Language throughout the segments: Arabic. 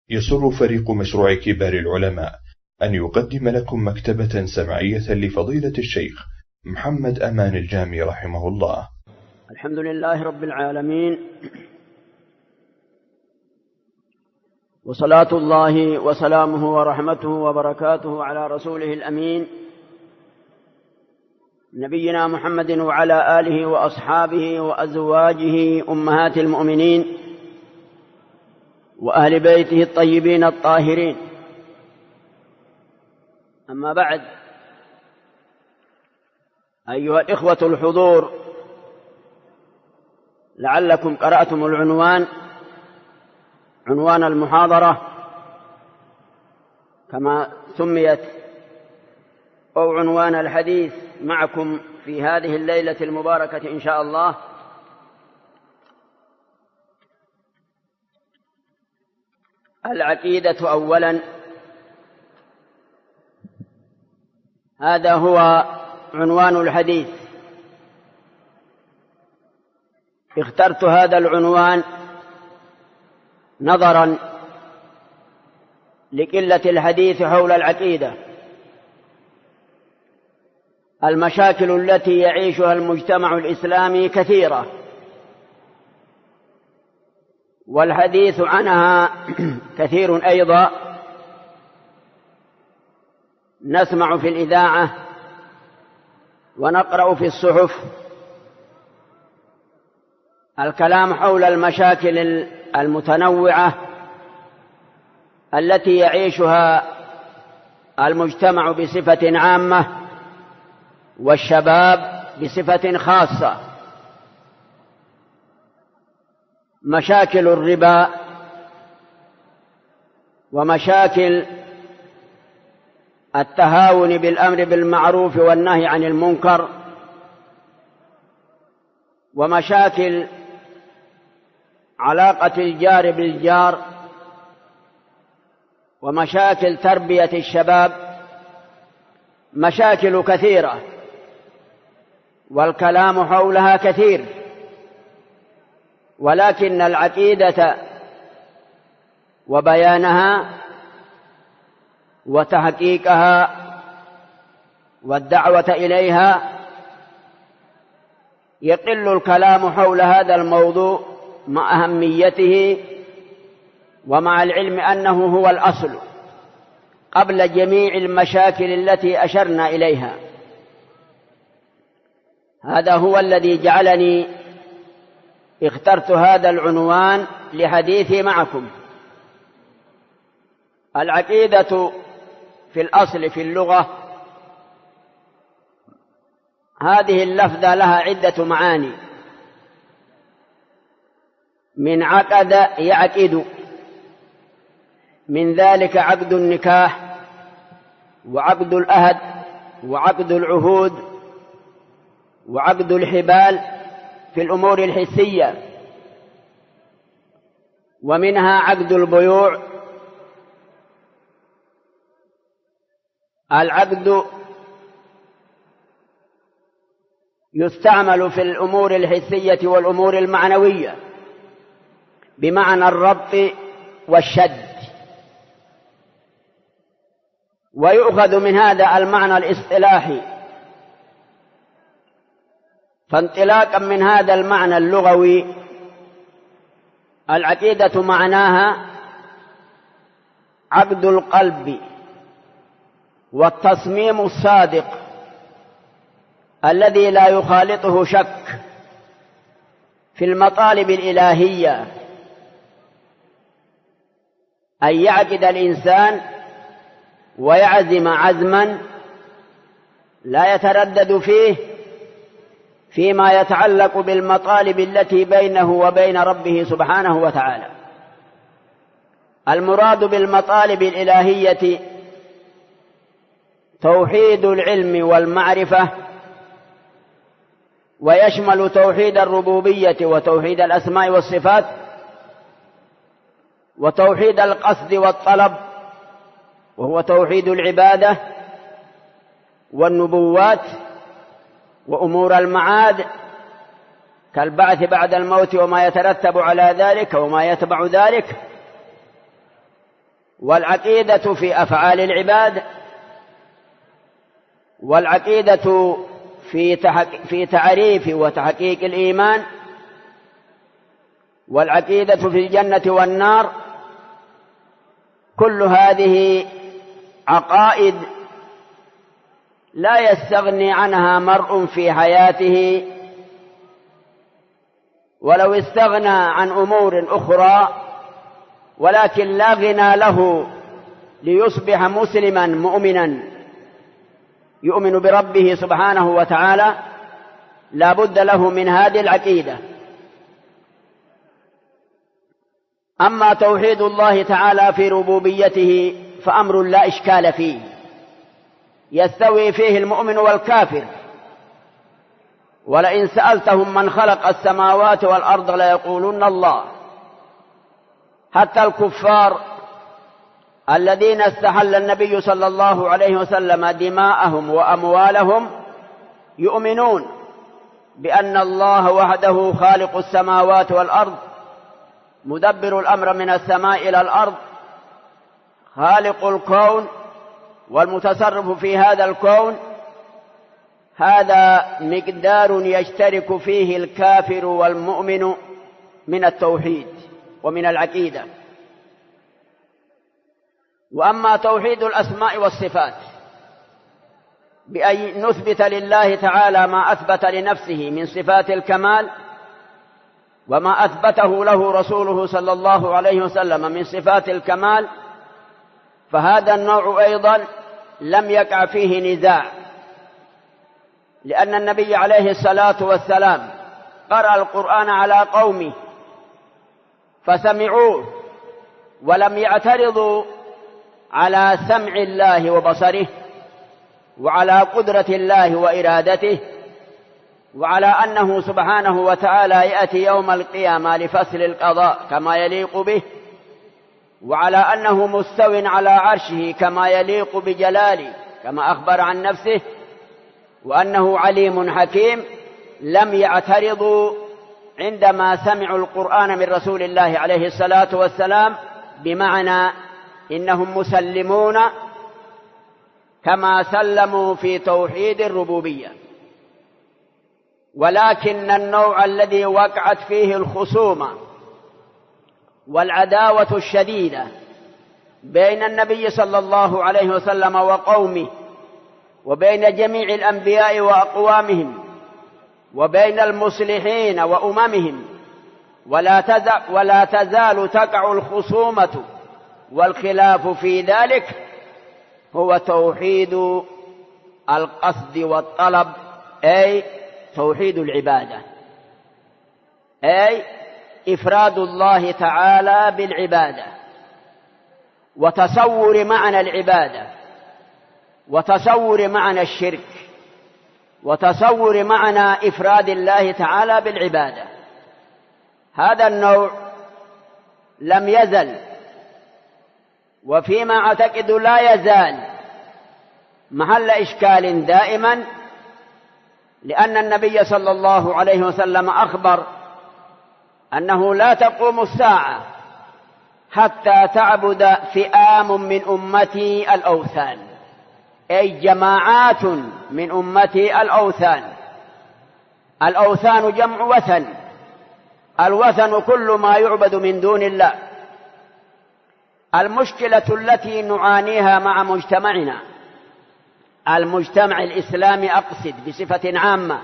يسر فريق مشروع كبار العلماء أن يقدم لكم مكتبة سمعية لفضيلة الشيخ محمد أمان الجامي رحمه الله. الحمد لله رب العالمين، وصلاة الله وسلامه ورحمته وبركاته على رسوله الأمين نبينا محمد وعلى آله وأصحابه وأزواجه أمهات المؤمنين وأهل بيته الطيبين الطاهرين. أما بعد، أيها الإخوة الحضور، لعلكم قرأتم عنوان المحاضرة كما سميت، أو عنوان الحديث معكم في هذه الليلة المباركة إن شاء الله: العقيدة أولا. هذا هو عنوان الحديث. اخترت هذا العنوان نظرا لقلة الحديث حول العقيدة. المشاكل التي يعيشها المجتمع الإسلامي كثيرة، والحديث عنها كثير أيضا. نسمع في الإذاعة ونقرأ في الصحف الكلام حول المشاكل المتنوعة التي يعيشها المجتمع بصفة عامة والشباب بصفة خاصة. مشاكل الربا، ومشاكل التهاون بالأمر بالمعروف والنهي عن المنكر، ومشاكل علاقة الجار بالجار، ومشاكل تربية الشباب. مشاكل كثيرة والكلام حولها كثير، ولكن العقيدة وبيانها وتحقيقها والدعوة إليها يقل الكلام حول هذا الموضوع مع أهميته، ومع العلم أنه هو الأصل قبل جميع المشاكل التي أشرنا إليها. هذا هو الذي جعلني اخترت هذا العنوان لحديثي معكم. العقيدة في الأصل في اللغة، هذه اللفظة لها عدة معاني. من عقد يعقد، من ذلك عقد النكاح وعقد الأهد وعقد العهود وعقد الحبال في الأمور الحسية، ومنها عقد البيوع. العقد يستعمل في الأمور الحسية والأمور المعنوية بمعنى الربط والشد، ويؤخذ من هذا المعنى الاصطلاحي. فانطلاقا من هذا المعنى اللغوي، العقيدة معناها عقد القلب والتصميم الصادق الذي لا يخالطه شك في المطالب الإلهية، أن يعقد الإنسان ويعزم عزما لا يتردد فيه فيما يتعلق بالمطالب التي بينه وبين ربه سبحانه وتعالى. المراد بالمطالب الإلهية توحيد العلم والمعرفة، ويشمل توحيد الربوبية وتوحيد الأسماء والصفات، وتوحيد القصد والطلب وهو توحيد العبادة والنبوات وأمور المعاد كالبعث بعد الموت وما يترتب على ذلك وما يتبع ذلك، والعقيدة في أفعال العباد، والعقيدة في تعريف وتحقيق الإيمان، والعقيدة في الجنة والنار. كل هذه عقائد لا يستغني عنها مرء في حياته، ولو استغنى عن أمور أخرى، ولكن لا غنى له ليصبح مسلما مؤمنا يؤمن بربه سبحانه وتعالى. لا بد له من هذه العقيدة. أما توحيد الله تعالى في ربوبيته فأمر لا إشكال فيه، يستوي فيه المؤمن والكافر. ولئن سألتهم من خلق السماوات والأرض ليقولن الله. حتى الكفار الذين استحل النبي صلى الله عليه وسلم دماءهم وأموالهم يؤمنون بأن الله وحده خالق السماوات والأرض، مدبر الأمر من السماء إلى الأرض، خالق الكون والمتصرف في هذا الكون. هذا مقدار يشترك فيه الكافر والمؤمن من التوحيد ومن العقيدة. وأما توحيد الأسماء والصفات بأن نثبت لله تعالى ما أثبت لنفسه من صفات الكمال، وما أثبته له رسوله صلى الله عليه وسلم من صفات الكمال، فهذا النوع أيضا لم يقع فيه نزاع، لأن النبي عليه الصلاة والسلام قرأ القرآن على قومه فسمعوه ولم يعترضوا على سمع الله وبصره، وعلى قدرة الله وإرادته، وعلى أنه سبحانه وتعالى يأتي يوم القيامة لفصل القضاء كما يليق به، وعلى أنه مستو على عرشه كما يليق بجلاله كما أخبر عن نفسه، وأنه عليم حكيم. لم يعترضوا عندما سمعوا القرآن من رسول الله عليه الصلاة والسلام، بمعنى إنهم مسلمون كما سلموا في توحيد الربوبية. ولكن النوع الذي وقعت فيه الخصومة والعداوة الشديدة بين النبي صلى الله عليه وسلم وقومه، وبين جميع الأنبياء وأقوامهم، وبين المصلحين وأممهم، ولا تزال تقع الخصومة والخلاف في ذلك، هو توحيد القصد والطلب، أي توحيد العبادة، أي إفراد الله تعالى بالعبادة، وتصور معنى العبادة، وتصور معنى الشرك، وتصور معنى إفراد الله تعالى بالعبادة. هذا النوع لم يزل، وفيما أعتقد لا يزال، محل إشكال دائما، لأن النبي صلى الله عليه وسلم أخبر أنه لا تقوم الساعة حتى تعبد فئام من أمتي الأوثان، أي جماعات من أمتي الأوثان. الأوثان جمع وثن، الوثن كل ما يعبد من دون الله. المشكلة التي نعانيها مع مجتمعنا، المجتمع الإسلامي أقصد بصفة عامة،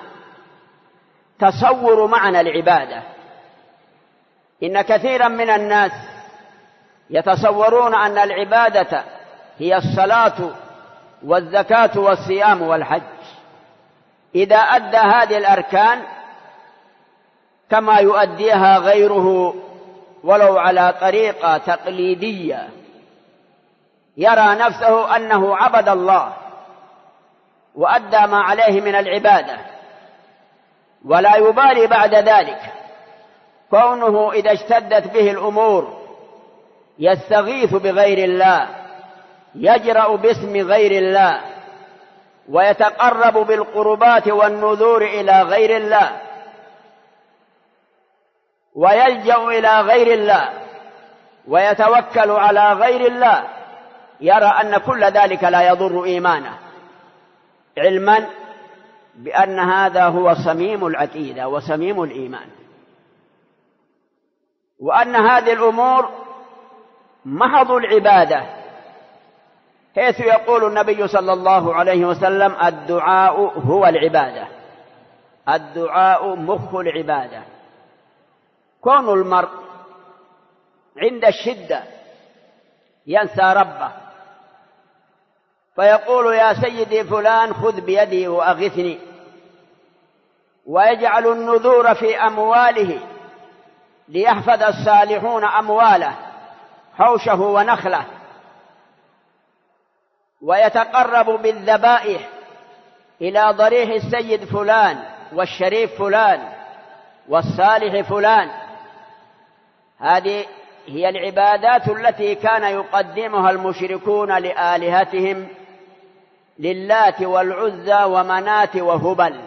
تصور معنى العبادة. إن كثيرا من الناس يتصورون أن العبادة هي الصلاة والزكاة والصيام والحج. إذا أدى هذه الأركان كما يؤديها غيره ولو على طريقة تقليدية، يرى نفسه أنه عبد الله وأدى ما عليه من العبادة، ولا يبالي بعد ذلك كونه إذا اشتدت به الأمور يستغيث بغير الله، يجرأ باسم غير الله، ويتقرب بالقربات والنذور إلى غير الله، ويلجأ إلى غير الله، ويتوكل على غير الله يرى أن كل ذلك لا يضر إيمانه، علما بأن هذا هو صميم العقيدة وصميم الإيمان، وأن هذه الأمور محض العبادة، حيث يقول النبي صلى الله عليه وسلم: الدعاء هو العبادة، الدعاء مخ العبادة. كون المرء عند الشدة ينسى ربه فيقول: يا سيدي فلان خذ بيدي وأغثني، ويجعل النذور في أمواله ليحفظ الصالحون أمواله حوشه ونخله، ويتقرب بالذبائح إلى ضريح السيد فلان والشريف فلان والصالح فلان. هذه هي العبادات التي كان يقدمها المشركون لآلهتهم، للات والعزى ومنات وهبل.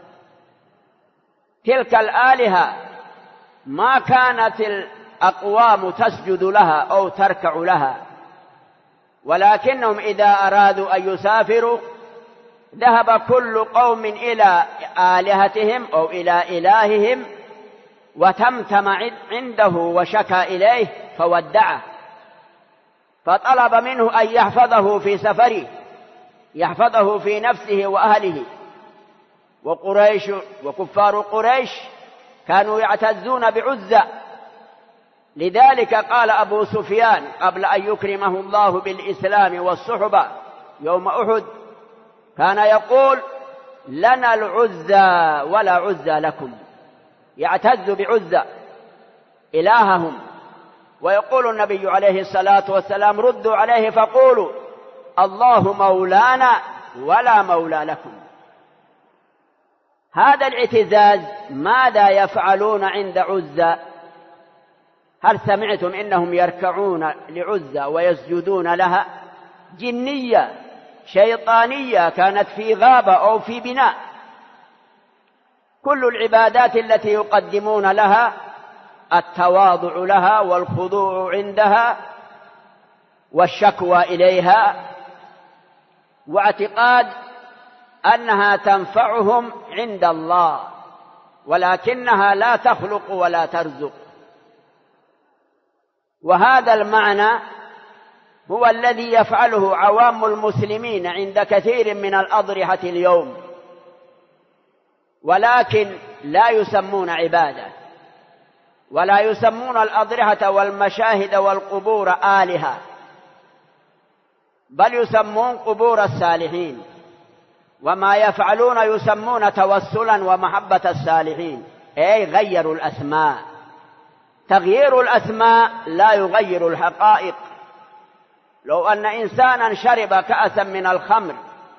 تلك الآلهة ما كانت الأقوام تسجد لها أو تركع لها، ولكنهم إذا أرادوا أن يسافروا ذهب كل قوم إلى آلهتهم أو إلى إلههم وتمتم عنده وشكى إليه فودعه، فطلب منه أن يحفظه في سفره، يحفظه في نفسه وأهله. وقريش وكفار قريش كانوا يعتزون بعزى، لذلك قال أبو سفيان قبل أن يكرمه الله بالإسلام والصحبة يوم أحد، كان يقول: لنا العزى ولا عزى لكم، يعتز بعزى إلههم. ويقول النبي عليه الصلاة والسلام: ردوا عليه فقولوا: الله مولانا ولا مولى لكم. هذا الاعتزاز ماذا يفعلون عند عزى؟ هل سمعتم إنهم يركعون لعزى ويسجدون لها؟ جنية شيطانية كانت في غابة أو في بناء. كل العبادات التي يقدمون لها التواضع لها والخضوع عندها والشكوى إليها، واعتقاد أنها تنفعهم عند الله، ولكنها لا تخلق ولا ترزق. وهذا المعنى هو الذي يفعله عوام المسلمين عند كثير من الأضرحة اليوم، ولكن لا يسمون عبادة، ولا يسمون الأضرحة والمشاهد والقبور آلهة، بل يسمون قبور الصالحين، وما يفعلون يسمون توسلا ومحبة الصالحين، أي غيروا الأسماء. تغيير الأسماء لا يغير الحقائق. لو أن إنسانا شرب كأسا من الخمر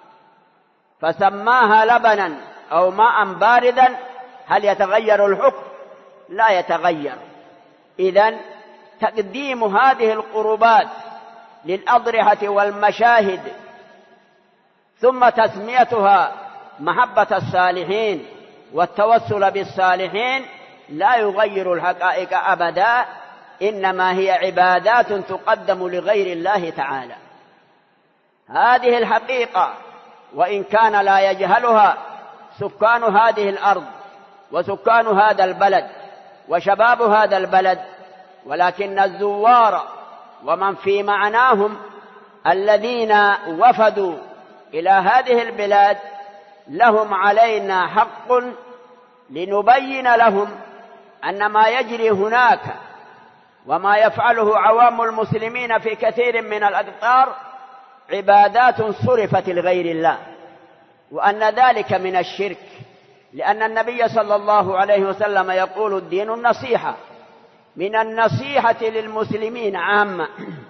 فسماها لبنا أو ماء باردا، هل يتغير الحكم؟ لا يتغير. إذن تقديم هذه القربات للأضرحة والمشاهد ثم تسميتها محبة الصالحين والتوسل بالصالحين لا يغير الحقائق أبدا، إنما هي عبادات تقدم لغير الله تعالى. هذه الحقيقة وإن كان لا يجهلها سكان هذه الأرض وسكان هذا البلد وشباب هذا البلد، ولكن الزوار ومن في معناهم الذين وفدوا إلى هذه البلاد لهم علينا حق لنبين لهم أن ما يجري هناك وما يفعله عوام المسلمين في كثير من الأقطار عبادات صرفت لغير الله، وأن ذلك من الشرك، لأن النبي صلى الله عليه وسلم يقول: الدين النصيحة. من النصيحة للمسلمين عامة،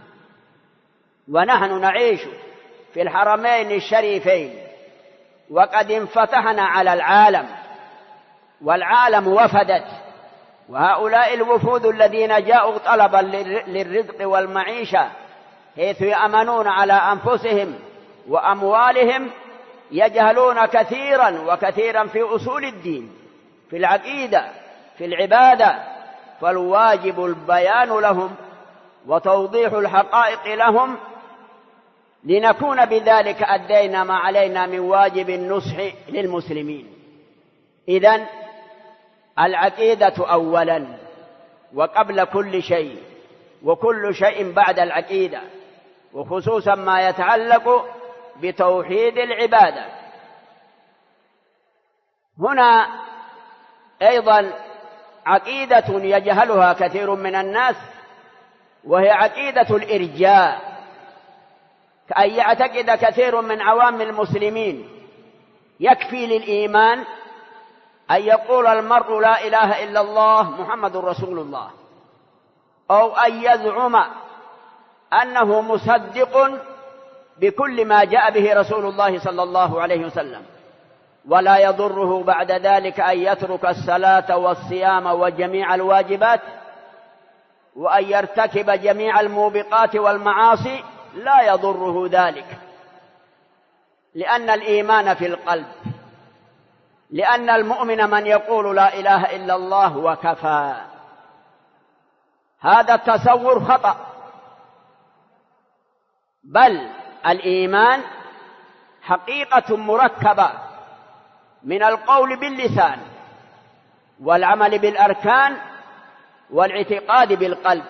ونحن نعيش في الحرمين الشريفين وقد انفتحنا على العالم، والعالم وفدت، وهؤلاء الوفود الذين جاءوا طلبا للرزق والمعيشة حيث يأمنون على أنفسهم وأموالهم يجهلون كثيرا وكثيرا في أصول الدين، في العقيدة، في العبادة، فالواجب البيان لهم وتوضيح الحقائق لهم، لنكون بذلك أدينا ما علينا من واجب النصح للمسلمين. إذن العقيدة أولا وقبل كل شيء، وكل شيء بعد العقيدة، وخصوصا ما يتعلق بتوحيد العبادة. هنا أيضا عقيدة يجهلها كثير من الناس، وهي عقيدة الإرجاء، كأن يعتقد كثير من عوام المسلمين يكفي للإيمان أن يقول المرء لا إله إلا الله محمد رسول الله، أو أن يزعم أنه مصدق بكل ما جاء به رسول الله صلى الله عليه وسلم، ولا يضره بعد ذلك أن يترك الصلاة والصيام وجميع الواجبات، وأن يرتكب جميع الموبقات والمعاصي، لا يضره ذلك، لأن الإيمان في القلب، لأن المؤمن من يقول لا إله إلا الله وكفى. هذا التصور خطأ، بل الإيمان حقيقة مركبة من القول باللسان والعمل بالأركان والاعتقاد بالقلب.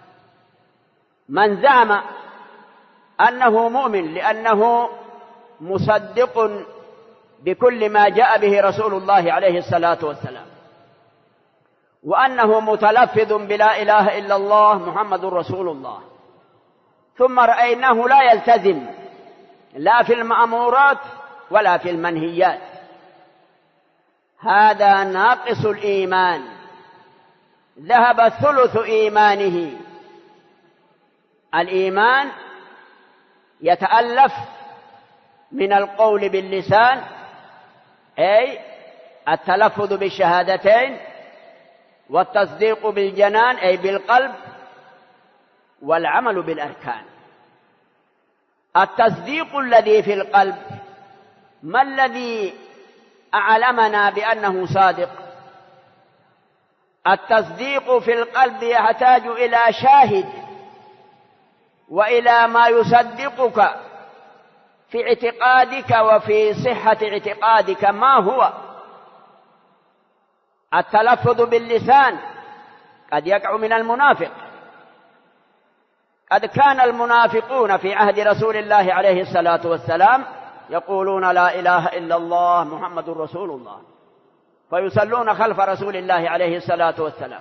من زعم أنه مؤمن لأنه مصدق بكل ما جاء به رسول الله عليه الصلاة والسلام، وأنه متلفظ بلا إله إلا الله محمد رسول الله، ثم رأيناه لا يلتزم لا في المأمورات ولا في المنهيات، هذا ناقص الإيمان، ذهب ثلث إيمانه. الإيمان يتألف من القول باللسان، أي التلفظ بالشهادتين، والتصديق بالجنان أي بالقلب، والعمل بالأركان. التصديق الذي في القلب ما الذي أعلمنا بأنه صادق؟ التصديق في القلب يحتاج إلى شاهد وإلى ما يصدقك في اعتقادك وفي صحة اعتقادك. ما هو التلفظ باللسان؟ قد يقع من المنافق. قد كان المنافقون في عهد رسول الله عليه الصلاة والسلام يقولون لا إله إلا الله محمد رسول الله، فيصلون خلف رسول الله عليه الصلاة والسلام.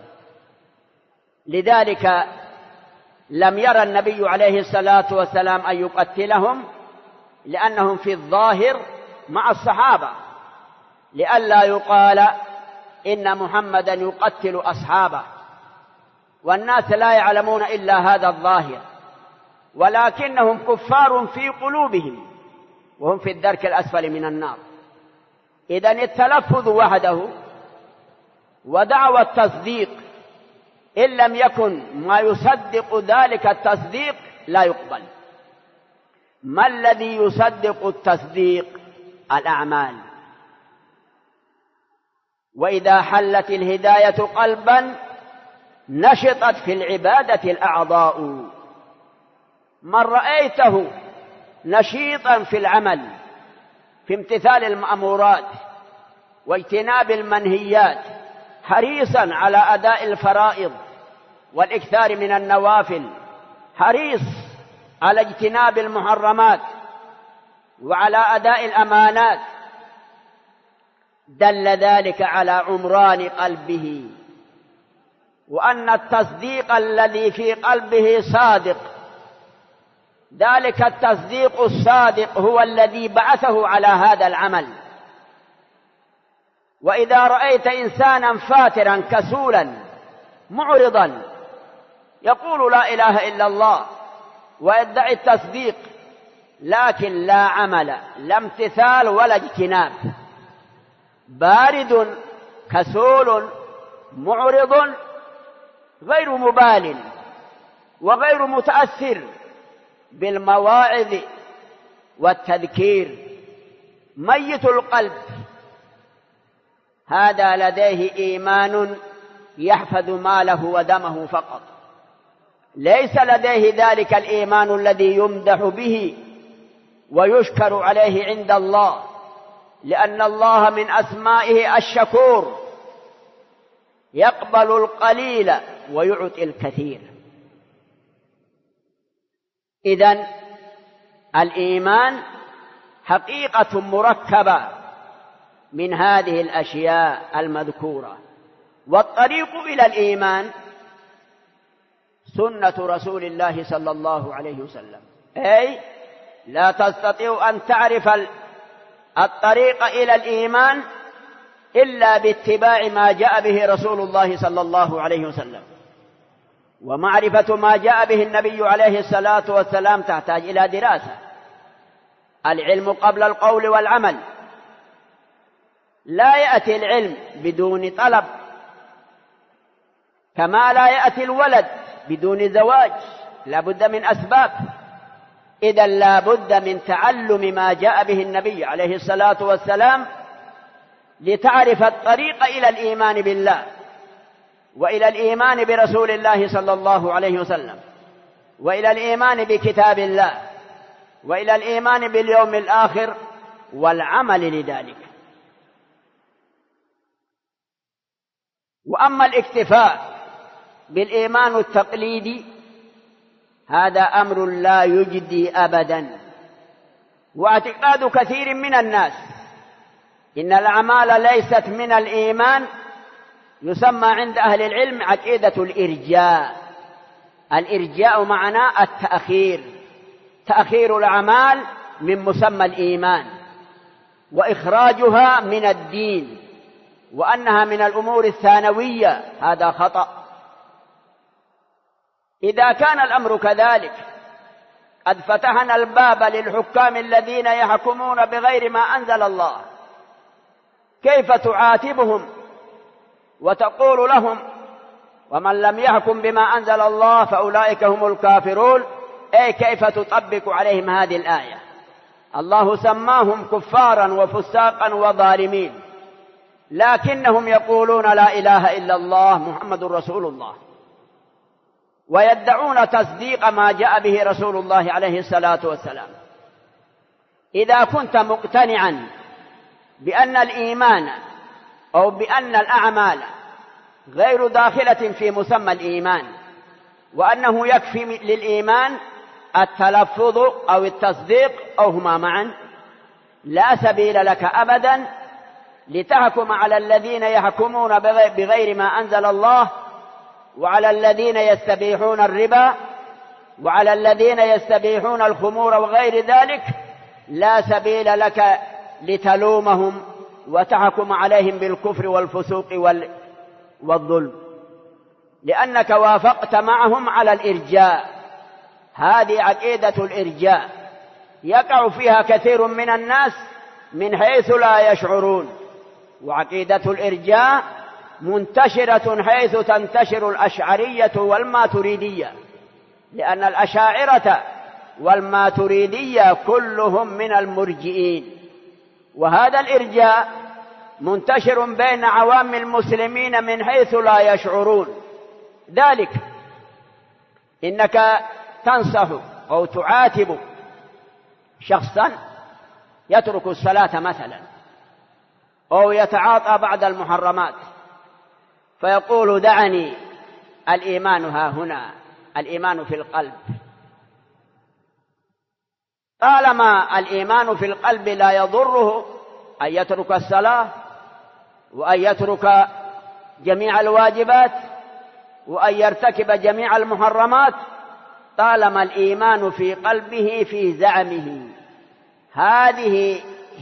لذلك لم يرى النبي عليه الصلاة والسلام أن يقتلهم، لأنهم في الظاهر مع الصحابة، لئلا يقال إن محمدا يقتل أصحابه، والناس لا يعلمون إلا هذا الظاهر، ولكنهم كفار في قلوبهم وهم في الدرك الأسفل من النار. إذن التلفظ وحده ودعوى التصديق إن لم يكن ما يصدق ذلك التصديق لا يقبل. ما الذي يصدق التصديق؟ الأعمال. وإذا حلت الهداية قلبا نشطت في العبادة الأعضاء. من رأيته نشيطا في العمل، في امتثال المأمورات واجتناب المنهيات، حريصا على أداء الفرائض والإكثار من النوافل، حريص على اجتناب المحرمات وعلى أداء الأمانات، دل ذلك على عمران قلبه، وأن التصديق الذي في قلبه صادق. ذلك التصديق الصادق هو الذي بعثه على هذا العمل. وإذا رأيت إنسانا فاترا كسولا معرضا يقول لا إله إلا الله ويدعي التصديق، لكن لا عمل لا امتثال ولا اجتناب، بارد كسول معرض غير مبال وغير متأثر بالمواعظ والتذكير، ميت القلب، هذا لديه إيمان يحفظ ماله ودمه فقط، ليس لديه ذلك الإيمان الذي يمدح به ويشكر عليه عند الله، لأن الله من أسمائه الشكور، يقبل القليل ويعطي الكثير. إذن الإيمان حقيقة مركبة من هذه الأشياء المذكورة، والطريق إلى الإيمان سنة رسول الله صلى الله عليه وسلم، أي لا تستطيع أن تعرف الطريق إلى الإيمان إلا باتباع ما جاء به رسول الله صلى الله عليه وسلم. ومعرفة ما جاء به النبي عليه الصلاة والسلام تحتاج إلى دراسة. العلم قبل القول والعمل. لا يأتي العلم بدون طلب، كما لا يأتي الولد بدون زواج، لا بد من أسباب. إذن لا بد من تعلم ما جاء به النبي عليه الصلاة والسلام لتعرف الطريق إلى الإيمان بالله، وإلى الإيمان برسول الله صلى الله عليه وسلم، وإلى الإيمان بكتاب الله، وإلى الإيمان باليوم الآخر والعمل لذلك. وأما الاكتفاء بالإيمان التقليدي هذا أمر لا يجدي أبدا، واعتقاد كثير من الناس إن الأعمال ليست من الإيمان يسمى عند أهل العلم عقيدة الإرجاء. الإرجاء معناه التأخير، تأخير الأعمال من مسمى الإيمان وإخراجها من الدين، وأنها من الأمور الثانوية. هذا خطأ. إذا كان الأمر كذلك قد فتحنا الباب للحكام الذين يحكمون بغير ما أنزل الله، كيف تعاتبهم وتقول لهم ومن لم يحكم بما أنزل الله فأولئك هم الكافرون؟ أي كيف تطبق عليهم هذه الآية؟ الله سماهم كفارا وفساقا وظالمين، لكنهم يقولون لا إله إلا الله محمد رسول الله، ويدعون تصديق ما جاء به رسول الله عليه الصلاة والسلام. إذا كنت مقتنعا بأن الإيمان أو بأن الأعمال غير داخلة في مسمى الإيمان، وأنه يكفي للإيمان التلفظ أو التصديق أو هما معا، لا سبيل لك أبدا لتحكم على الذين يحكمون بغير ما أنزل الله، وعلى الذين يستبيحون الربا، وعلى الذين يستبيحون الخمور وغير ذلك. لا سبيل لك لتلومهم وتحكم عليهم بالكفر والفسوق والظلم، لأنك وافقت معهم على الإرجاء. هذه عقيدة الإرجاء يقع فيها كثير من الناس من حيث لا يشعرون. وعقيدة الإرجاء منتشرة حيث تنتشر الأشعرية والماتريدية، لأن الأشاعرة والماتريدية كلهم من المرجئين. وهذا الإرجاء منتشر بين عوام المسلمين من حيث لا يشعرون. ذلك إنك تنصح أو تعاتب شخصا يترك الصلاة مثلا، أو يتعاطى بعض المحرمات، فيقول دعني، الإيمان ها هنا، الإيمان في القلب. طالما الإيمان في القلب لا يضره أن يترك الصلاة، وأن يترك جميع الواجبات، وأن يرتكب جميع المحرمات، طالما الإيمان في قلبه في زعمه. هذه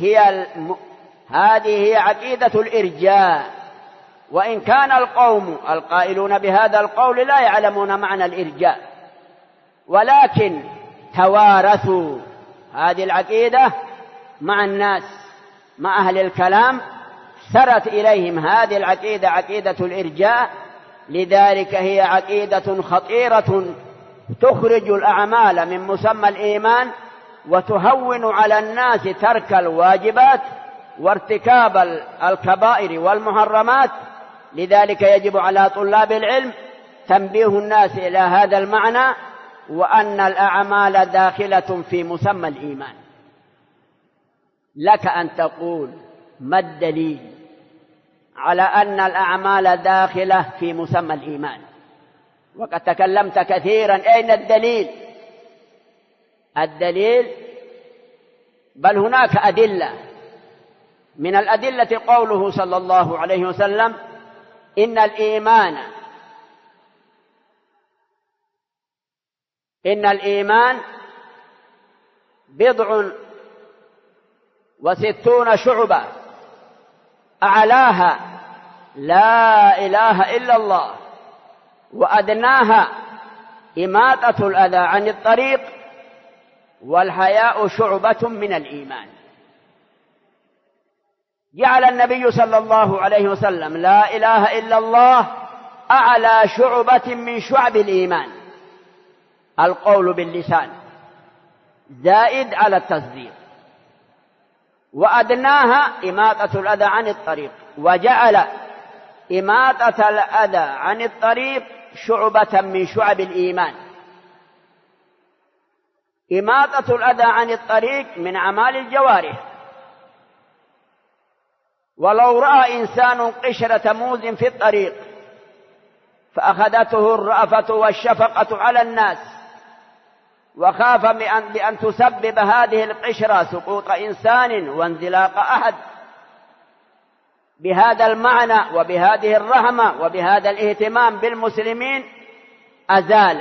هي عقيدة الإرجاء. وإن كان القوم القائلون بهذا القول لا يعلمون معنى الإرجاء، ولكن توارثوا هذه العقيدة مع الناس، مع أهل الكلام، سرت إليهم هذه العقيدة، عقيدة الإرجاء. لذلك هي عقيدة خطيرة تخرج الأعمال من مسمى الإيمان، وتهون على الناس ترك الواجبات وارتكاب الكبائر والمحرمات. لذلك يجب على طلاب العلم تنبيه الناس إلى هذا المعنى، وأن الأعمال داخلة في مسمى الإيمان. لك أن تقول ما الدليل على أن الأعمال داخلة في مسمى الإيمان؟ وقد تكلمت كثيرا، أين الدليل؟ الدليل بل هناك أدلة. من الأدلة قوله صلى الله عليه وسلم: إن الإيمان 67 شعبة، أعلاها لا إله إلا الله، وأدناها إماطة الأذى عن الطريق، والحياء شعبة من الإيمان. جعل النبي صلى الله عليه وسلم لا إله إلا الله أعلى شعبة من شعب الإيمان، القول باللسان زائد على التصديق، وأدناها إماطة الأذى عن الطريق، وجعل إماطة الأذى عن الطريق شعبة من شعب الإيمان. إماطة الأذى عن الطريق من أعمال الجوارح. ولو رأى إنسان قشرة موز في الطريق فأخذته الرأفة والشفقة على الناس، وخاف بأن تسبب هذه القشرة سقوط إنسان وانزلاق أحد، بهذا المعنى وبهذه الرحمة وبهذا الاهتمام بالمسلمين أزال،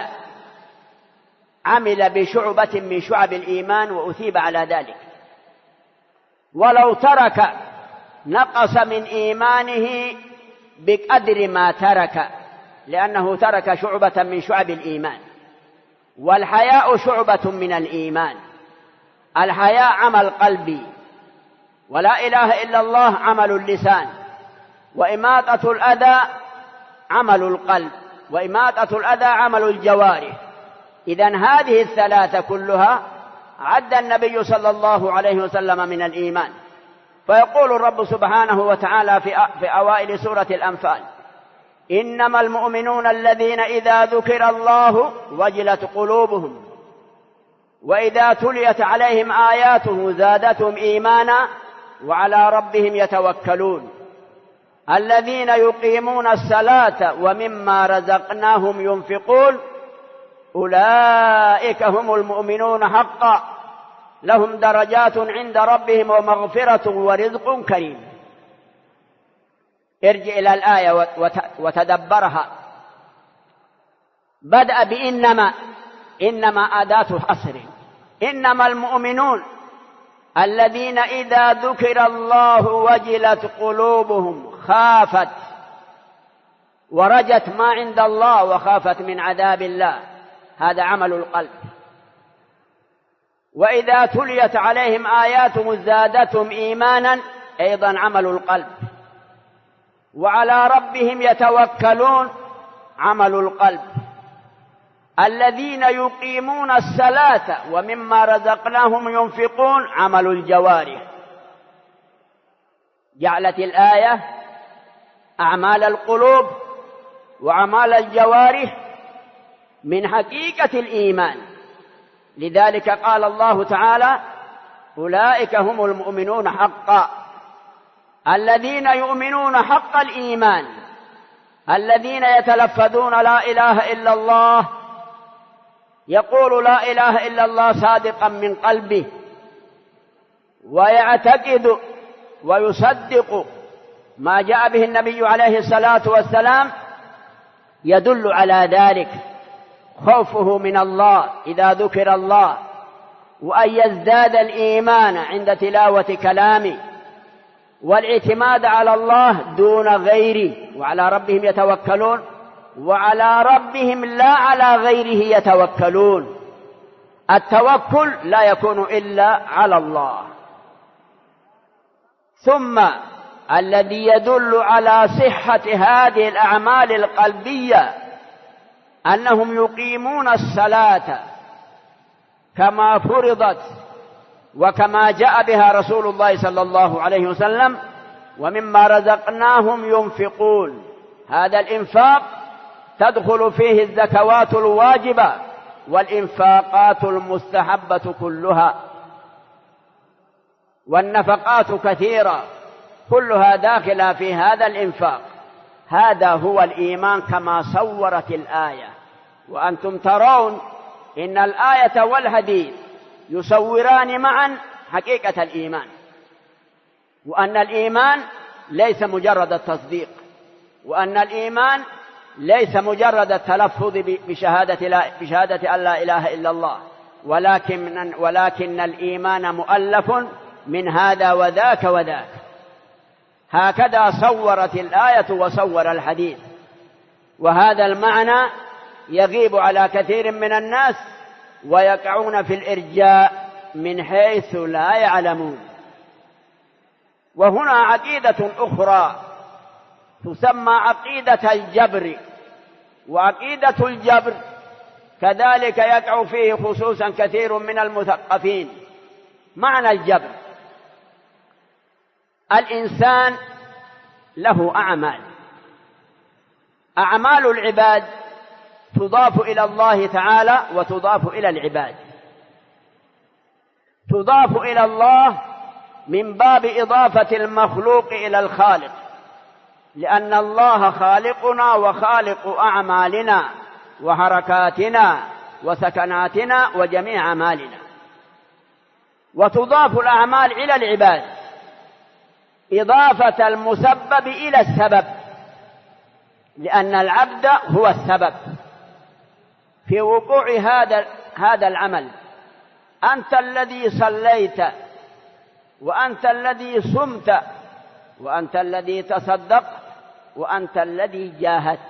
عمل بشعبة من شعب الإيمان وأثيب على ذلك. ولو ترك نقص من إيمانه بقدر ما ترك، لأنه ترك شعبة من شعب الإيمان. والحياء شعبة من الإيمان. الحياء عمل قلبي، ولا إله إلا الله عمل اللسان، وإماطة الأذى عمل القلب، وإماطة الأذى عمل الجوارح. إذن هذه الثلاثة كلها عد النبي صلى الله عليه وسلم من الإيمان. فيقول الرب سبحانه وتعالى في أوائل سورة الأنفال: إنما المؤمنون الذين إذا ذكر الله وجلت قلوبهم وإذا تليت عليهم آياته زادتهم إيمانا وعلى ربهم يتوكلون الذين يقيمون الصلاة ومما رزقناهم ينفقون أولئك هم المؤمنون حقا لهم درجات عند ربهم ومغفرة ورزق كريم. ارجع إلى الآية وتدبرها. بدأ إنما أداة حصر. إنما المؤمنون الذين إذا ذكر الله وجلت قلوبهم، خافت ورجت ما عند الله وخافت من عذاب الله، هذا عمل القلب. وإذا تليت عليهم آياته زادتهم إيمانا، أيضا عمل القلب. وعلى ربهم يتوكلون، عمل القلب. الذين يقيمون الصلاة ومما رزقناهم ينفقون، عمل الجوارح. جعلت الآية أعمال القلوب وأعمال الجوارح من حقيقة الإيمان. لذلك قال الله تعالى: أولئك هم المؤمنون حقا، الذين يؤمنون حق الإيمان، الذين يتلفظون لا إله إلا الله، يقول لا إله إلا الله صادقا من قلبه، ويعتقد ويصدق ما جاء به النبي عليه الصلاة والسلام، يدل على ذلك خوفه من الله إذا ذكر الله، وأن يزداد الإيمان عند تلاوة كلامه، والاعتماد على الله دون غيره. وعلى ربهم يتوكلون، وعلى ربهم لا على غيره يتوكلون. التوكل لا يكون إلا على الله. ثم الذي يدل على صحة هذه الأعمال القلبية أنهم يقيمون الصلاة كما فرضت وكما جاء بها رسول الله صلى الله عليه وسلم، ومما رزقناهم ينفقون. هذا الإنفاق تدخل فيه الزكوات الواجبة والإنفاقات المستحبة كلها، والنفقات كثيرة كلها داخلة في هذا الإنفاق. هذا هو الإيمان كما صورت الآية. وأنتم ترون إن الآية والحديث يصوران معا حقيقة الإيمان، وأن الإيمان ليس مجرد التصديق، وأن الإيمان ليس مجرد التلفظ بشهادة أن لا إله إلا الله، ولكن الإيمان مؤلف من هذا وذاك وذاك. هكذا صورت الآية وصور الحديث، وهذا المعنى يغيب على كثير من الناس ويقعون في الإرجاء من حيث لا يعلمون. وهنا عقيدة أخرى تسمى عقيدة الجبر، وعقيدة الجبر كذلك يقع فيه خصوصا كثير من المثقفين. معنى الجبر: الإنسان له أعمال العباد تضاف إلى الله تعالى وتضاف إلى العباد. تضاف إلى الله من باب إضافة المخلوق إلى الخالق، لأن الله خالقنا وخالق أعمالنا وحركاتنا وسكناتنا وجميع أعمالنا. وتضاف الأعمال إلى العباد إضافة المسبب إلى السبب، لأن العبد هو السبب في وقوع هذا العمل. أنت الذي صليت، وأنت الذي صمت، وأنت الذي تصدقت، وأنت الذي جاهدت.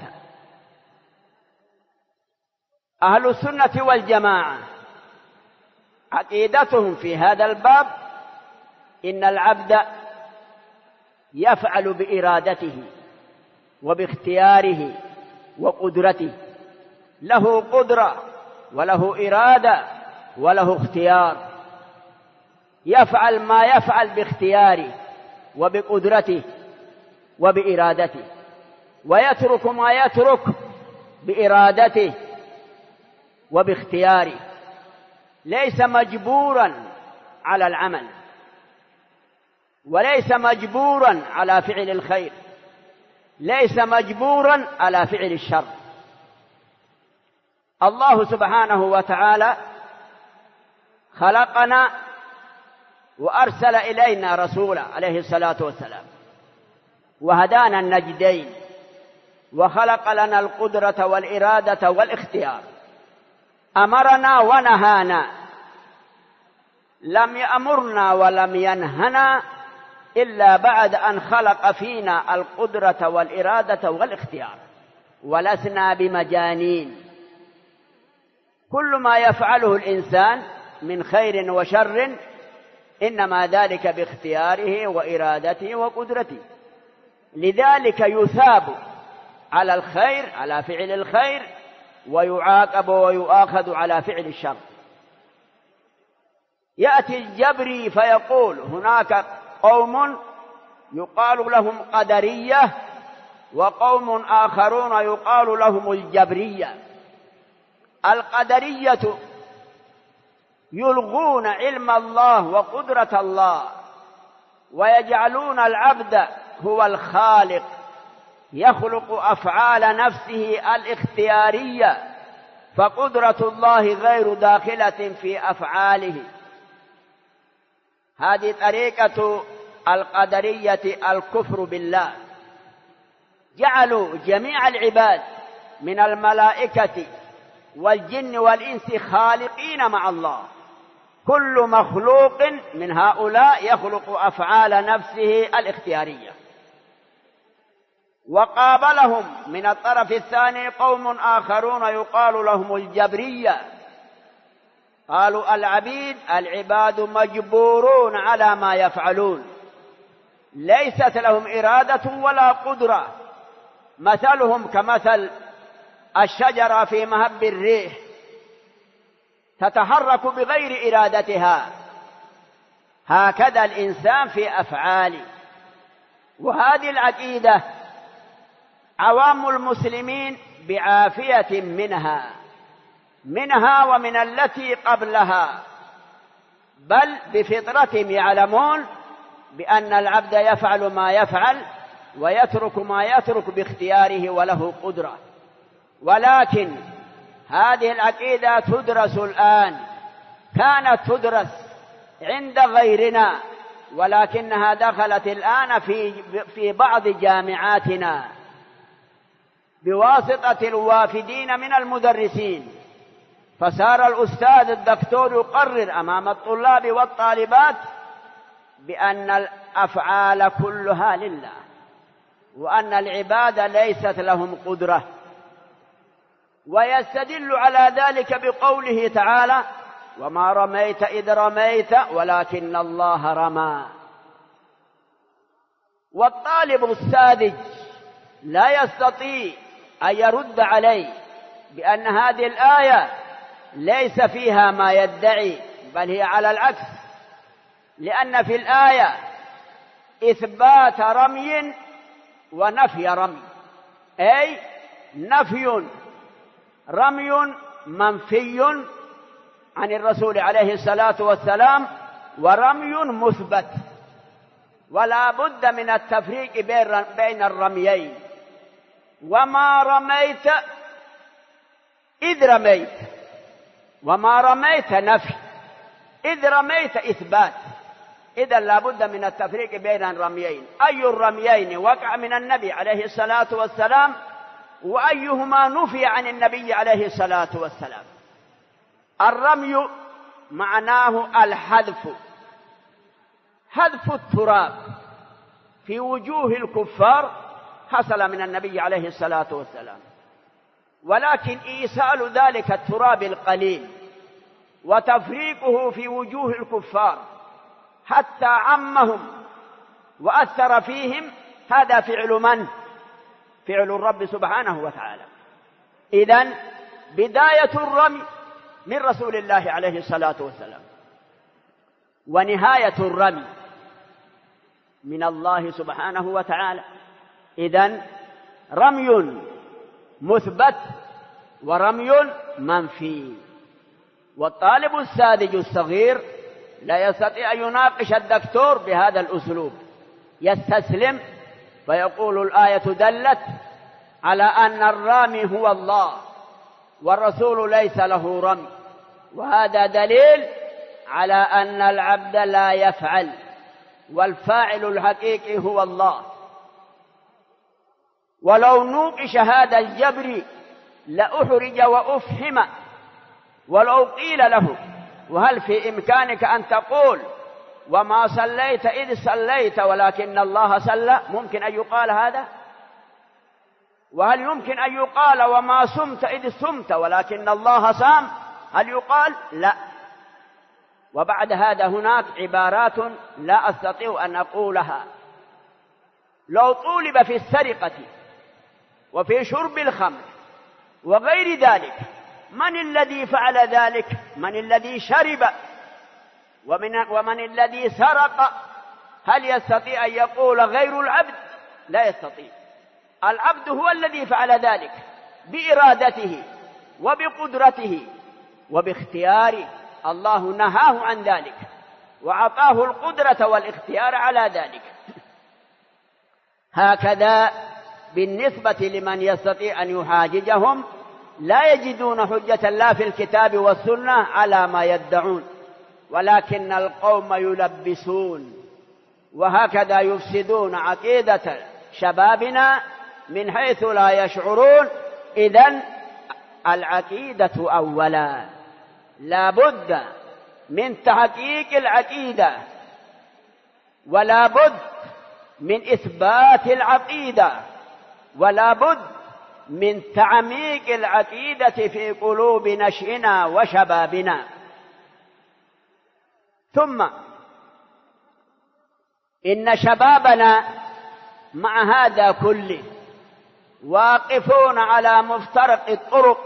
أهل السنة والجماعة عقيدتهم في هذا الباب إن العبد يفعل بإرادته وباختياره وقدرته. له قدرة وله إرادة وله اختيار، يفعل ما يفعل باختياره وبقدرته وبإرادته، ويترك ما يترك بإرادته وباختياره. ليس مجبورا على العمل، وليس مجبورا على فعل الخير، ليس مجبورا على فعل الشر. الله سبحانه وتعالى خلقنا وأرسل إلينا رسولا عليه الصلاة والسلام، وهدانا النجدين، وخلق لنا القدرة والإرادة والاختيار. أمرنا ونهانا، لم يأمرنا ولم ينهنا إلا بعد أن خلق فينا القدرة والإرادة والاختيار. ولسنا بمجانين، كل ما يفعله الإنسان من خير وشر إنما ذلك باختياره وإرادته وقدرته. لذلك يثاب على الخير، على فعل الخير، ويعاقب ويؤاخذ على فعل الشر. يأتي الجبري فيقول: هناك قوم يقال لهم قدرية، وقوم آخرون يقال لهم الجبرية. القدرية يلغون علم الله وقدرة الله، ويجعلون العبد هو الخالق، يخلق أفعال نفسه الاختيارية، فقدرة الله غير داخلة في أفعاله. هذه طريقة القدرية الكفر بالله. جعلوا جميع العباد من الملائكة والجن والإنس خالقين مع الله. كل مخلوق من هؤلاء يخلق أفعال نفسه الاختيارية. وقابلهم من الطرف الثاني قوم آخرون يقال لهم الجبرية. قالوا: العباد مجبورون على ما يفعلون، ليست لهم إرادة ولا قدرة. مثلهم كمثل الشجرة في مهب الريح، تتحرك بغير إرادتها. هكذا الإنسان في أفعاله. وهذه العقيدة عوام المسلمين بعافية منها ومن التي قبلها، بل بفطرتهم يعلمون بأن العبد يفعل ما يفعل ويترك ما يترك باختياره وله قدرة. ولكن هذه العقيدة تدرس الآن، كانت تدرس عند غيرنا، ولكنها دخلت الآن في بعض جامعاتنا بواسطة الوافدين من المدرسين، فصار الأستاذ الدكتور يقرر أمام الطلاب والطالبات بأن الأفعال كلها لله، وأن العبادة ليست لهم قدرة، ويستدل على ذلك بقوله تعالى: وما رميت إذ رميت ولكن الله رمى. والطالب الساذج لا يستطيع أن يرد عليه بأن هذه الآية ليس فيها ما يدعي، بل هي على العكس، لأن في الآية إثبات رمي ونفي رمي، أي نفي رمي منفي عن الرسول عليه الصلاة والسلام، ورمي مثبت، ولا بد من التفريق بين الرميين. وما رميت إذ رميت، وما رميت نفي، إذ رميت إثبات، إذا لا بد من التفريق بين الرميين، أي الرميين وقع من النبي عليه الصلاة والسلام، وأيهما نفي عن النبي عليه الصلاة والسلام. الرمي معناه الحذف، حذف التراب في وجوه الكفار حصل من النبي عليه الصلاة والسلام، ولكن إيصال ذلك التراب القليل وتفريقه في وجوه الكفار حتى عمهم وأثر فيهم، هذا فعل من؟ فعل الرب سبحانه وتعالى. إذن بداية الرمي من رسول الله عليه الصلاة والسلام، ونهاية الرمي من الله سبحانه وتعالى. إذن رمي مثبت ورمي منفي. والطالب الساذج الصغير لا يستطيع أن يناقش الدكتور بهذا الأسلوب، يستسلم فيقول الآية دلت على أن الرامي هو الله والرسول ليس له رمي، وهذا دليل على أن العبد لا يفعل، والفاعل الحقيقي هو الله. ولو نوقش هذا الجبر لأحرج وأفهم، ولو قيل له: وهل في إمكانك أن تقول وما صليت إذ صليت ولكن الله صلى؟ ممكن أن يقال هذا؟ وهل يمكن أن يقال وما صمت إذ صمت ولكن الله صام؟ هل يقال؟ لا. وبعد هذا هناك عبارات لا أستطيع أن أقولها. لو طولب في السرقة وفي شرب الخمر وغير ذلك، من الذي فعل ذلك؟ من الذي شرب؟ ومن الذي سرق؟ هل يستطيع أن يقول غير العبد؟ لا يستطيع. العبد هو الذي فعل ذلك بإرادته وبقدرته وباختياره، الله نهاه عن ذلك وأعطاه القدرة والاختيار على ذلك. هكذا بالنسبة لمن يستطيع أن يحاججهم، لا يجدون حجة لا في الكتاب والسنة على ما يدعون، ولكن القوم يلبسون، وهكذا يفسدون عقيدة شبابنا من حيث لا يشعرون. إذن العقيدة أولا، لا بد من تحقيق العقيدة، ولا بد من إثبات العقيدة، ولا بد من تعميق العقيدة في قلوب نشئنا وشبابنا. ثم إن شبابنا مع هذا كله واقفون على مفترق الطرق،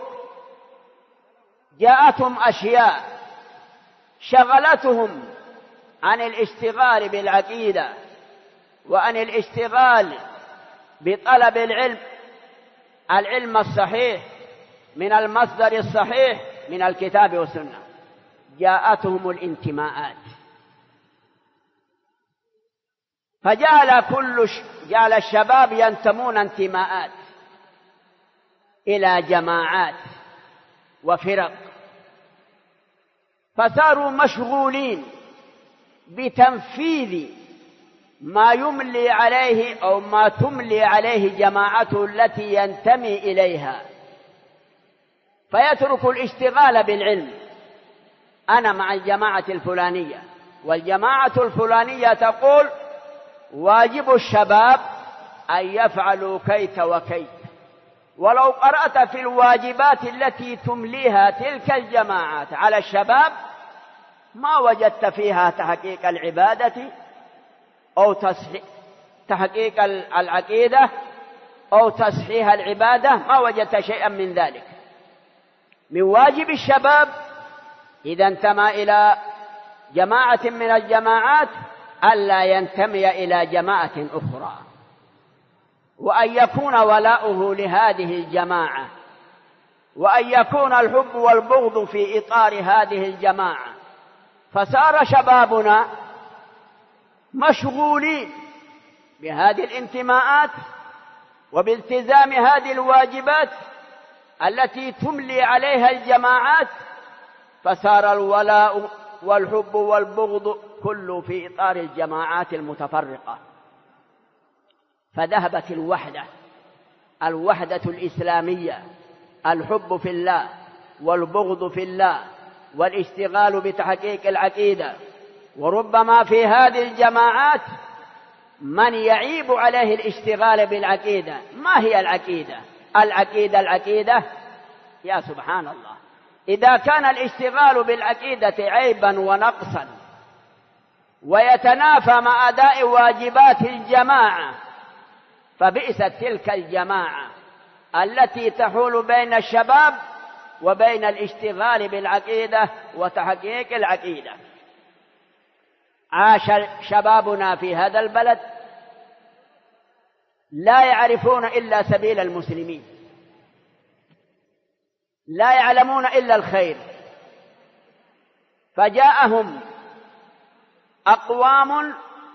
جاءتهم أشياء شغلتهم عن الاشتغال بالعقيدة وعن الاشتغال بطلب العلم، العلم الصحيح من المصدر الصحيح من الكتاب والسنة، جاءتهم الانتماءات، جعل الشباب ينتمون انتماءات إلى جماعات وفرق، فصاروا مشغولين بتنفيذ ما يملي عليه أو ما تملي عليه جماعته التي ينتمي إليها، فيترك الاشتغال بالعلم. أنا مع الجماعة الفلانية، والجماعة الفلانية تقول واجب الشباب أن يفعلوا كيت وكيت. ولو قرأت في الواجبات التي تمليها تلك الجماعات على الشباب ما وجدت فيها تحقيق العبادة أو تحقيق العقيدة أو تصحيح العبادة، ما وجدت شيئا من ذلك. من واجب الشباب إذا انتمى إلى جماعة من الجماعات ألا ينتمي إلى جماعة أخرى، وأن يكون ولاؤه لهذه الجماعة، وأن يكون الحب والبغض في إطار هذه الجماعة. فصار شبابنا مشغولين بهذه الانتماءات وبالتزام هذه الواجبات التي تملي عليها الجماعات، فصار الولاء والحب والبغض كله في إطار الجماعات المتفرقة، فذهبت الوحدة الإسلامية، الحب في الله والبغض في الله والاشتغال بتحقيق العقيدة. وربما في هذه الجماعات من يعيب عليه الاشتغال بالعقيدة. ما هي العقيدة؟ العقيدة يا سبحان الله، إذا كان الاشتغال بالعقيدة عيبا ونقصا ويتنافى مع أداء واجبات الجماعة، فبئست تلك الجماعة التي تحول بين الشباب وبين الاشتغال بالعقيدة وتحقيق العقيدة. عاش شبابنا في هذا البلد لا يعرفون إلا سبيل المسلمين، لا يعلمون إلا الخير، فجاءهم أقوام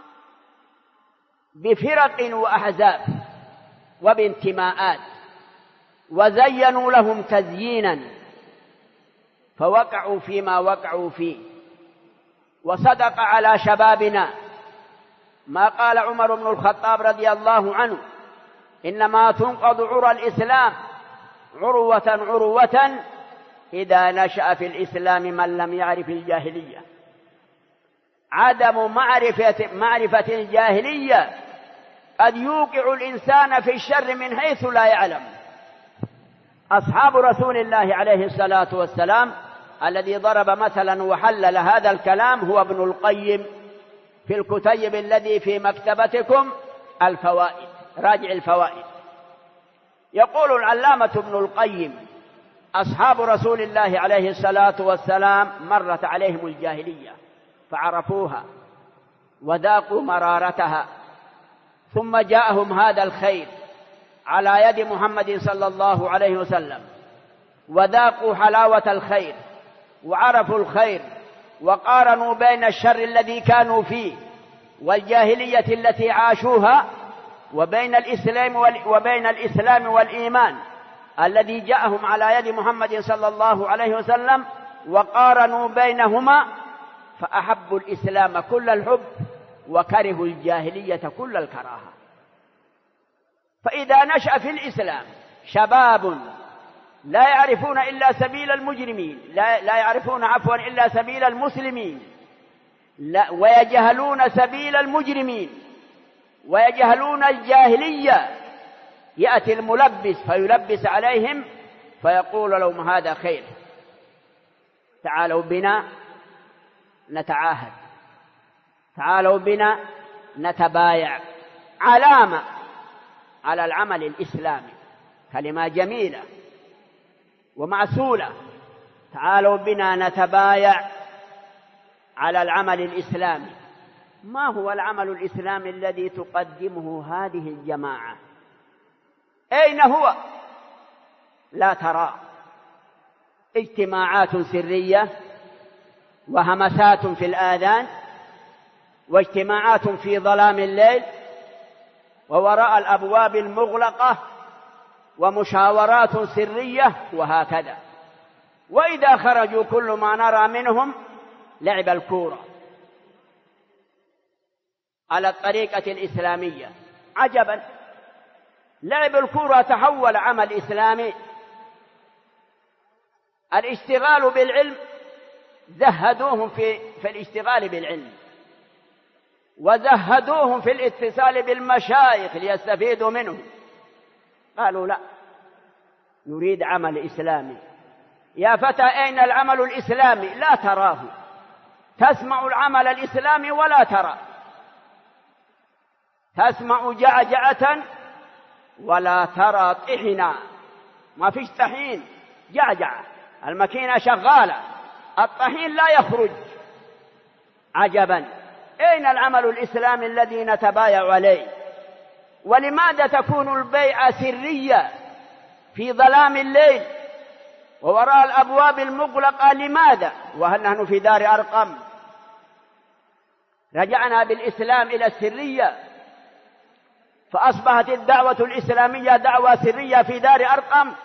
بفرق وأحزاب وبانتماءات وزينوا لهم تزيينا، فوقعوا فيما وقعوا فيه. وصدق على شبابنا ما قال عمر بن الخطاب رضي الله عنه: إنما تنقض عرى الإسلام عروة إذا نشأ في الإسلام من لم يعرف الجاهلية. عدم معرفة الجاهلية قد يوقع الإنسان في الشر من حيث لا يعلم. أصحاب رسول الله عليه الصلاة والسلام الذي ضرب مثلا وحلل هذا الكلام هو ابن القيم في الكتيب الذي في مكتبتكم الفوائد، راجع الفوائد. يقول العلامة ابن القيم: أصحاب رسول الله عليه الصلاة والسلام مرت عليهم الجاهلية فعرفوها وذاقوا مرارتها، ثم جاءهم هذا الخير على يد محمد صلى الله عليه وسلم، وذاقوا حلاوة الخير وعرفوا الخير، وقارنوا بين الشر الذي كانوا فيه والجاهلية التي عاشوها وبين الإسلام والإيمان الذي جاءهم على يد محمد صلى الله عليه وسلم، وقارنوا بينهما فأحبوا الإسلام كل الحب وكرهوا الجاهلية كل الكراهة. فإذا نشأ في الإسلام شباب لا يعرفون إلا سبيل المجرمين، لا يعرفون عفوا إلا سبيل المسلمين، ويجهلون سبيل المجرمين ويجهلون الجاهلية، يأتي الملبس فيلبس عليهم فيقول لهم هذا خير، تعالوا بنا نتعاهد، تعالوا بنا نتبايع، علامة على العمل الإسلامي، كلمة جميلة ومعسولة، تعالوا بنا نتبايع على العمل الإسلامي. ما هو العمل الإسلامي الذي تقدمه هذه الجماعة؟ أين هو؟ لا ترى، اجتماعات سرية وهمسات في الآذان، واجتماعات في ظلام الليل ووراء الأبواب المغلقة، ومشاورات سرية، وهكذا. وإذا خرجوا كل ما نرى منهم لعب الكورة على الطريقة الإسلامية. عجبا، لعب الكورة تحول عمل إسلامي. الاشتغال بالعلم زهدوهم في الاشتغال بالعلم، وزهدوهم في الاتصال بالمشايخ ليستفيدوا منهم. قالوا لا، نريد عمل إسلامي. يا فتى أين العمل الإسلامي؟ لا تراه. تسمع العمل الإسلامي ولا ترى، تسمع جعجعة ولا ترى طحنا. ما فيش طحين، جعجعة، الماكينة شغالة، الطحين لا يخرج. عجبا، أين العمل الإسلامي الذي نتبايع عليه؟ ولماذا تكون البيعة سرية في ظلام الليل ووراء الأبواب المغلقة؟ لماذا؟ وهل نحن في دار أرقم؟ رجعنا بالإسلام إلى السرية، فأصبحت الدعوة الإسلامية دعوة سرية في دار أرقم.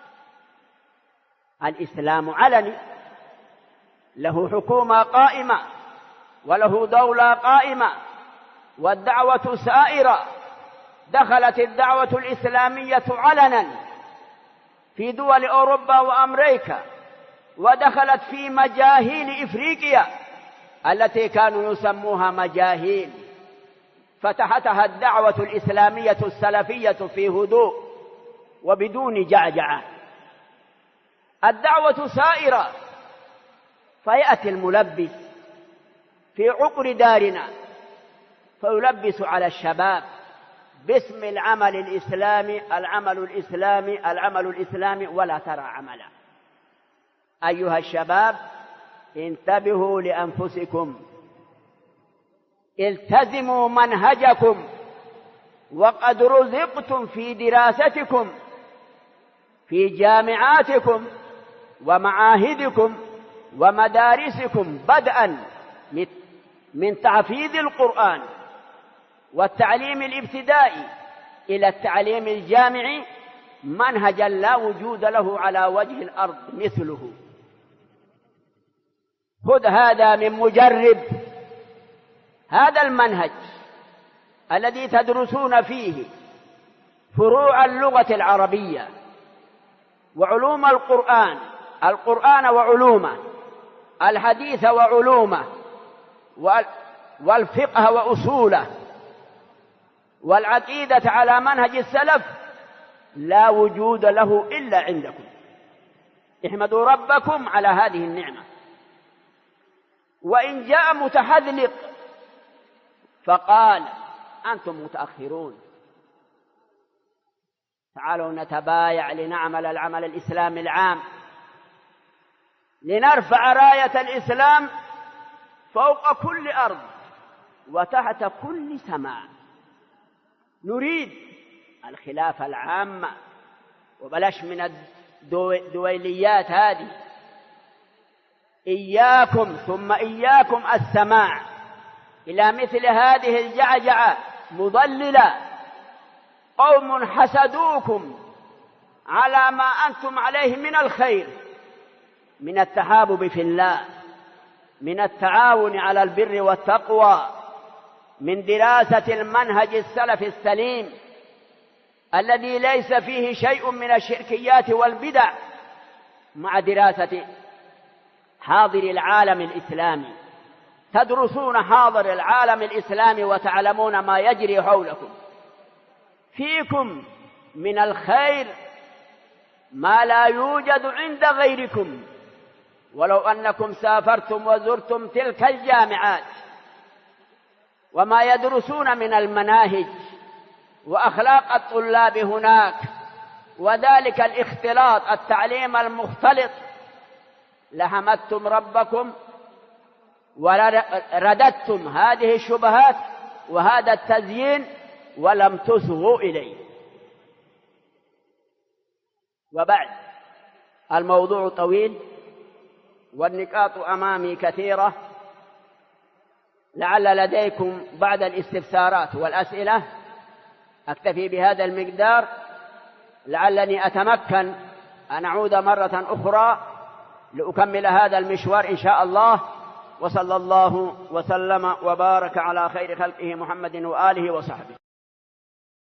الإسلام علني، له حكومة قائمة وله دولة قائمة، والدعوة سائرة. دخلت الدعوة الإسلامية علنا في دول أوروبا وأمريكا، ودخلت في مجاهيل إفريقيا التي كانوا يسموها مجاهيل، فتحتها الدعوة الإسلامية السلفية في هدوء وبدون جعجعة. الدعوة سائرة، فيأتي الملبس في عقر دارنا فيلبس على الشباب باسم العمل الإسلامي، العمل الإسلامي، العمل الإسلامي، ولا ترى عملا. أيها الشباب، انتبهوا لأنفسكم، التزموا منهجكم، وقد رزقتم في دراستكم في جامعاتكم ومعاهدكم ومدارسكم، بدءا من تحفيظ القرآن والتعليم الابتدائي إلى التعليم الجامعي، منهجا لا وجود له على وجه الأرض مثله. خذ هذا من مجرب. هذا المنهج الذي تدرسون فيه فروع اللغة العربية وعلوم القرآن وعلومه، الحديث وعلومه، والفقه وأصوله، والعقيدة على منهج السلف، لا وجود له إلا عندكم. احمدوا ربكم على هذه النعمة. وإن جاء متحذلق فقال أنتم متأخرون، تعالوا نتبايع لنعمل العمل الإسلامي العام، لنرفع راية الإسلام فوق كل أرض وتحت كل سماء. نريد الخلافة العامة، وبلاش من الدويليات هذه. إياكم ثم إياكم السماع إلى مثل هذه الجعجعة مضللة. قوم حسدوكم على ما أنتم عليه من الخير، من التحابب في الله، من التعاون على البر والتقوى، من دراسة المنهج السلف السليم الذي ليس فيه شيء من الشركيات والبدع، مع دراسة حاضر العالم الإسلامي. تدرسون حاضر العالم الإسلامي وتعلمون ما يجري حولكم. فيكم من الخير ما لا يوجد عند غيركم، ولو أنكم سافرتم وزرتم تلك الجامعات وما يدرسون من المناهج وأخلاق الطلاب هناك، وذلك الاختلاط، التعليم المختلط، لحمدتم ربكم ورددتم هذه الشبهات وهذا التزيين ولم تصغوا إليه. وبعد، الموضوع طويل والنقاط أمامي كثيرة، لعل لديكم بعد الاستفسارات والأسئلة. أكتفي بهذا المقدار لعلني أتمكن أن أعود مرة أخرى لأكمل هذا المشوار إن شاء الله. وصلى الله وسلم وبارك على خير خلقه محمد وآله وصحبه.